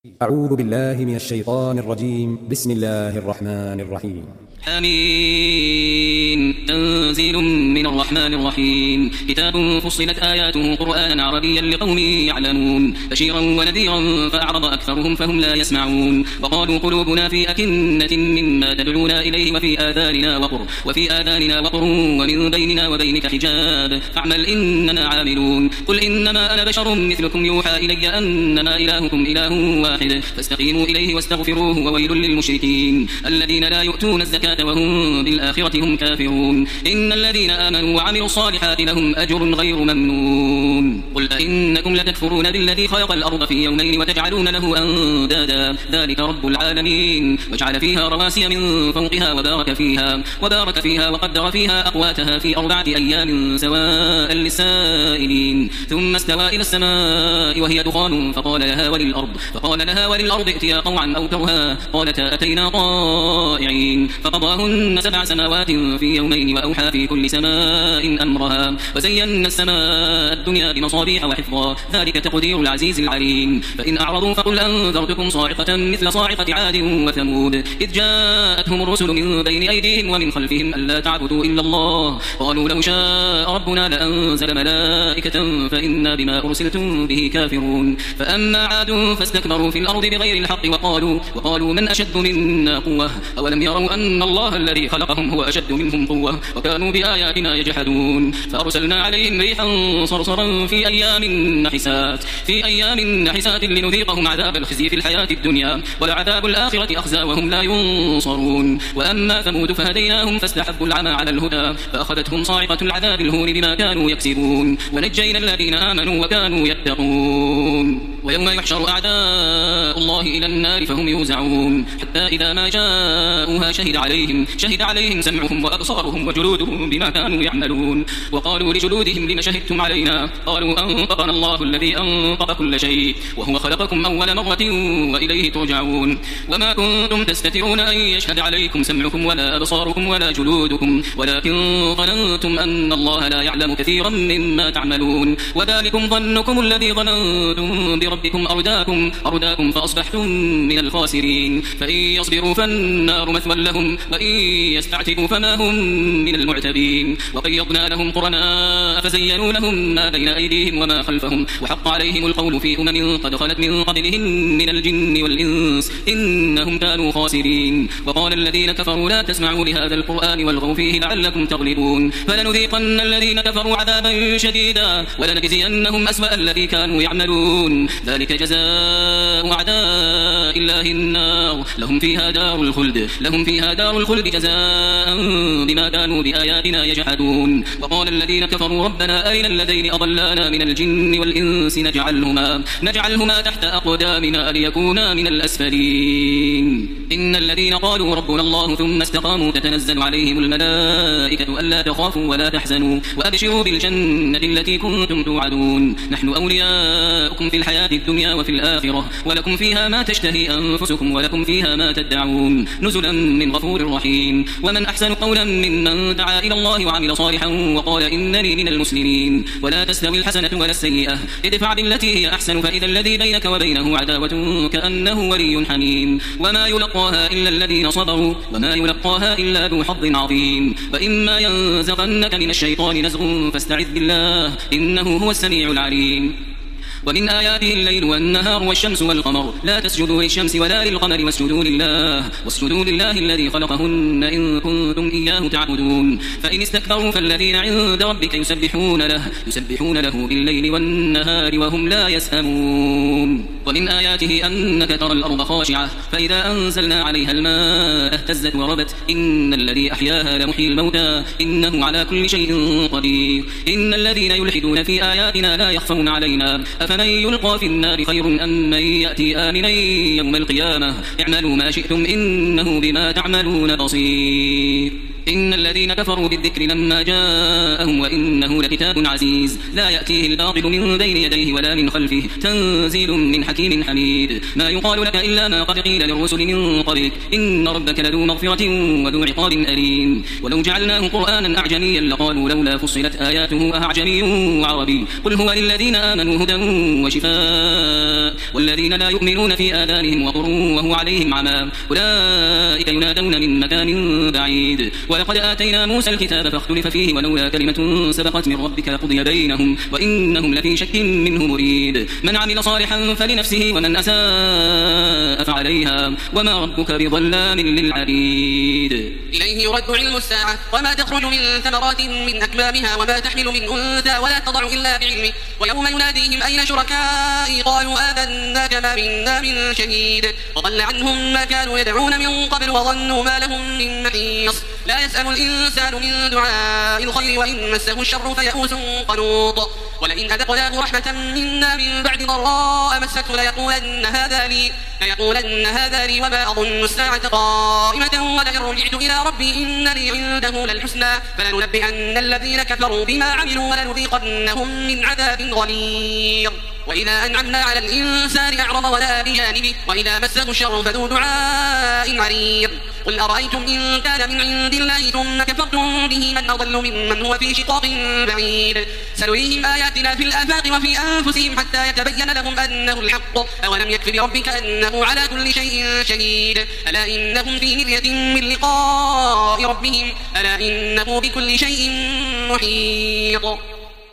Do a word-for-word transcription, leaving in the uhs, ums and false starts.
أعوذ بالله من الشيطان الرجيم. بسم الله الرحمن الرحيم. آمين. تنزيل من الرحمن الرحيم. كتاب فصلت آياته قرآنا عربيا لقوم يعلمون بشيرا ونذيرا فأعرض أكثرهم فهم لا يسمعون وقالوا قلوبنا في أكنة مما تدعونا إليه وفي آذاننا وقر وفي آذاننا وقر ومن بيننا وبينك حجاب فاعمل إننا عاملون. قل إنما أنا بشر مثلكم يوحى إلي أنما إلهكم إله واحد فاستقيموا إليه واستغفروه وويل للمشركين الذين لا يؤتون الزكاة وهم بالآخرة هم كافرون. إن الذين آمنوا وعملوا الصالحات لهم أجر غير ممنون. قل أئنكم لتكفرون بالذي خلق الأرض في يومين وتجعلون له أندادا ذلك رب العالمين وجعل فيها رواسي من فوقها وبارك فيها وبارك فيها وقدر فيها أقواتها في أربعة أيام سواء للسائلين ثم استوى إلى السماء وهي دخان فقال لها وللأرض فقال لها وللأرض ائتيا طوعا أو كرها قالتا أتينا طائعين فقضاهن سبع سماوات في يومين وأوحى في كل سماء أمرها وزينا السماء الدنيا بمصابيح وحفظا ذلك تقدير العزيز العليم. فإن أعرضوا فقل أنذرتكم صاعقة مثل صاعقة عاد وثمود إذ جاءتهم الرسل من بين أيديهم ومن خلفهم ألا تعبدوا إلا الله قالوا لو شاء ربنا لأنزل ملائكة فإنا بما أرسلتم به كافرون. فأما عاد فاستكبروا في الأرض بغير الحق وقالوا وقالوا من أشد منا قوة أولم يروا أن الله الذي خلقهم هو أشد منهم قوة وكانوا بآياتنا يجحدون. فأرسلنا عليهم ريحا صرصرا في أيام نحسات في أيام نحسات لنذيقهم عذاب الخزي في الحياة الدنيا ولعذاب الآخرة أخزى وهم لا ينصرون. وأما ثمود فهديناهم فاستحبوا العمى على الهدى فأخذتهم صاعقة العذاب الهون بما كانوا يكسبون ونجينا الذين آمنوا وكانوا يتقون. ويوم يحشر أعداء الله إلى النار فهم يوزعون حتى إذا ما جاءوها شهد عليهم شهد عليهم سمعهم وأبصارهم وجلودهم بما كانوا يعملون وقالوا لجلودهم لم شهدتم علينا قالوا أنطقنا الله الذي أنطق كل شيء وهو خلقكم أول مرة وإليه ترجعون. وما كنتم تستترون أن يشهد عليكم سمعكم ولا أبصاركم ولا جلودكم ولكن ظننتم أن الله لا يعلم كثيرا مما تعملون وذلكم ظنكم الذي ظننتم بربكم أرداكم أرداكم فأصبحتم من الخاسرين. فإن يصبروا فالنار مثوى لهم وإن يستعتبوا فما هم من المعتبين. وقيضنا لهم قرناء فزينوا لهم ما بين أيديهم وما خلفهم وحق عليهم القول في أمم قد خلت من قبلهم من الجن والإنس إنهم كانوا خاسرين. وقال الذين كفروا لا تسمعوا لهذا القرآن والغوا فيه لعلكم تغلبون فلنذيقن الذين كفروا عذابا شديدا ولنجزينهم أسوأ الذي كانوا يعملون ذلك جزاء أعداء الله النار لهم فيها دار الخلد لهم فيها دار الخلد جزاء بما كانوا بآياتنا يجحدون. وقال الذين كفروا ربنا أرنا الذين أضلانا من الجن والإنس نجعلهما نجعلهما تحت أقدامنا ليكونا من الأسفلين. إن الذين قالوا ربنا الله ثم استقاموا تتنزل عليهم الملائكة ألا تخافوا ولا تحزنوا وأبشروا بالجنة التي كنتم توعدون نحن أولياؤكم في الحياة الدنيا وفي الآخرة ولكم فيها ما تشتهي أنفسكم ولكم فيها ما تدعون نزلا من غفور رحيم. ومن أحسن قولا ممن دعا إلى الله وعمل صالحا وقال إنني من المسلمين. ولا تستوي الحسنة ولا السيئة ادفع بالتي هي أحسن فإذا الذي بينك وبينه عداوة كأنه ولي حميم. وما يلقاها إلا الذين صبروا وما يلقاها إلا ذو حظ عظيم. وإما ينزغنك من الشيطان نزغ فاستعذ بالله إنه هو السميع العليم. ومن آياته الليل والنهار والشمس والقمر لا تسجدوا للشمس ولا للقمر واسجدوا لله واسجدوا لله الذي خلقهن إن كنتم إياه تعبدون. فإن استكبروا فالذين عند ربك يسبحون له يسبحون له بالليل والنهار وهم لا يسأمون. ومن آياته أنك ترى الأرض خاشعة فإذا أنزلنا عليها الماء اهتزت وربت إن الذي أحياها لمحيي الموتى إنه على كل شيء قدير. إن الذين يلحدون في آياتنا لا يخفون علينا أفمن يلقى في النار خير أم من يأتي آمنا يوم القيامة اعملوا ما شئتم إنه بما تعملون بصير. إن الذين كفروا بالذكر لما جاءهم وإنه لكتاب عزيز لا يأتيه الباطل من بين يديه ولا من خلفه تنزيل من حكيم حميد ما يقال لك إلا ما قد قيل للرسل من قبلك إن ربك لذو مغفرة وذو عقاب أليم ولو جعلناه قرآنا أعجميا لقالوا لولا فصلت آياته أعجمي وعربي قل هو للذين آمنوا هدى وشفاء والذين لا يؤمنون في آذانهم وقر وهو عليهم عمى أولئك ينادون من مكان بعيد ولقد آتينا موسى الكتاب فاختلف فيه ولولا كلمة سبقت من ربك لقضي بينهم وإنهم لفي شك منه مريد من عمل صالحا فلنفسه ومن أساء فعليها وما ربك بظلام للعبيد إليه يرد علم الساعة وما تخرج من ثمرات من أكمامها وما تحمل من أنثى ولا تضع إلا بعلمه ويوم يناديهم أين شركائي قالوا آذنا كما منا من شهيد وضل عنهم ما كانوا يدعون من قبل وظنوا ما لهم من محيص لا يسأل الإنسان من دعاء الخير وإن مسه الشر فيئوس قنوط ولئن أذقناه رحمة منا من بعد ضراء مسته ليقولن هذا لي ليقولن هذا لي وما أظن الساعة قائمة ولئن رجعت إلى ربي إن لي عنده للحسنى فلننبئن الذين كفروا بما عملوا ولنذيقنهم من عذاب غليظ وإذا أنعمنا على الإنسان أعرض ونأى بجانبه وإذا مسه الشر فذو دعاء عريض قل أرأيتم إن كان من عند الله ثم كفرتم به من أضل ممن هو في شقاق بعيد سنريهم آياتنا في الآفاق وفي أنفسهم حتى يتبين لهم أنه الحق أولم يكف بربك أنه على كل شيء شهيد ألا إنهم في مرية من لقاء ربهم ألا إنه بكل شيء محيط